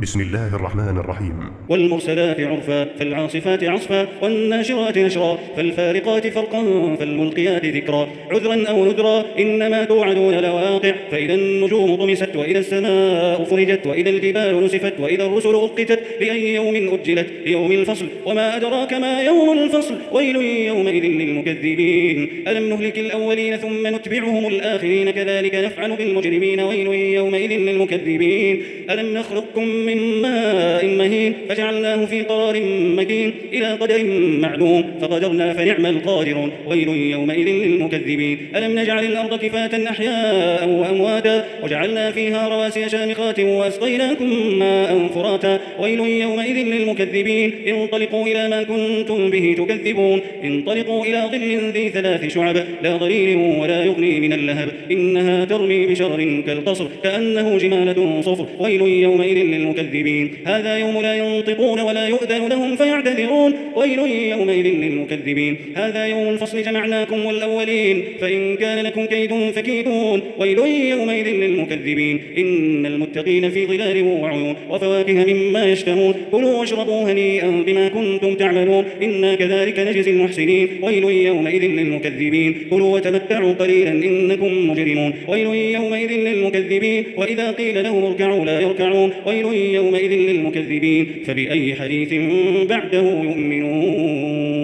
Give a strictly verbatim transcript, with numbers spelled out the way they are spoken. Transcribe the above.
بسم الله الرحمن الرحيم. والمرسلات عرفا فالعاصفات عصفا والناشرات نشرا فالفارقات فرقا فالملقيات ذكرا عذرا أو نذرا إنما توعدون لواقع فإذا النجوم طمست وإذا السماء فرجت وإذا الجبال نسفت وإذا الرسل أقتت لأي يوم أجلت ليوم الفصل وما أدراك ما يوم الفصل ويل يومئذ للمكذبين ألم نهلك الأولين ثم نتبعهم الآخرين كذلك نفعل بالمجرمين ويل يومئذ للمكذبين ألم نخلقكم من ماء مهين فجعلناه في قرار مكين إلى قدر معلوم فقدرنا فنعم القادرون ويل يومئذ للمكذبين ألم نجعل الأرض كفاة أحياء وأمواتا وجعلنا فيها رواسي شامخات وأسقيناكم ماء فراتا ويل يومئذ للمكذبين انطلقوا إلى ما كنتم به تكذبون انطلقوا إلى ظل ذي ثلاث شعب لا ضرير ولا يغني من اللهب إنها ترمي بشرر كالقصر كأنه جمالة صفر ويل يومئذ للمكذبين هذا يوم لا ينطقون ولا يؤذن لهم فيعتذرون ويل يومئذ للمكذبين هذا يوم الفصل جمعناكم والأولين فإن كان لكم كيد فكيدون ويل يومئذ للمكذبين إن المتقين في ظلال وعيون وفواكه مما يشتهون كلوا واشربوا هنيئا بما كنتم تعملون إنا كذلك نجزي المحسنين ويل يومئذ للمكذبين كلوا وتمتعوا قليلا إنكم مجرمون ويل يومئذ للمكذبين وإذا قيل لهم اركعوا لا يركعون ويل يومئذ للمكذبين فبأي حديث بعده يؤمنون.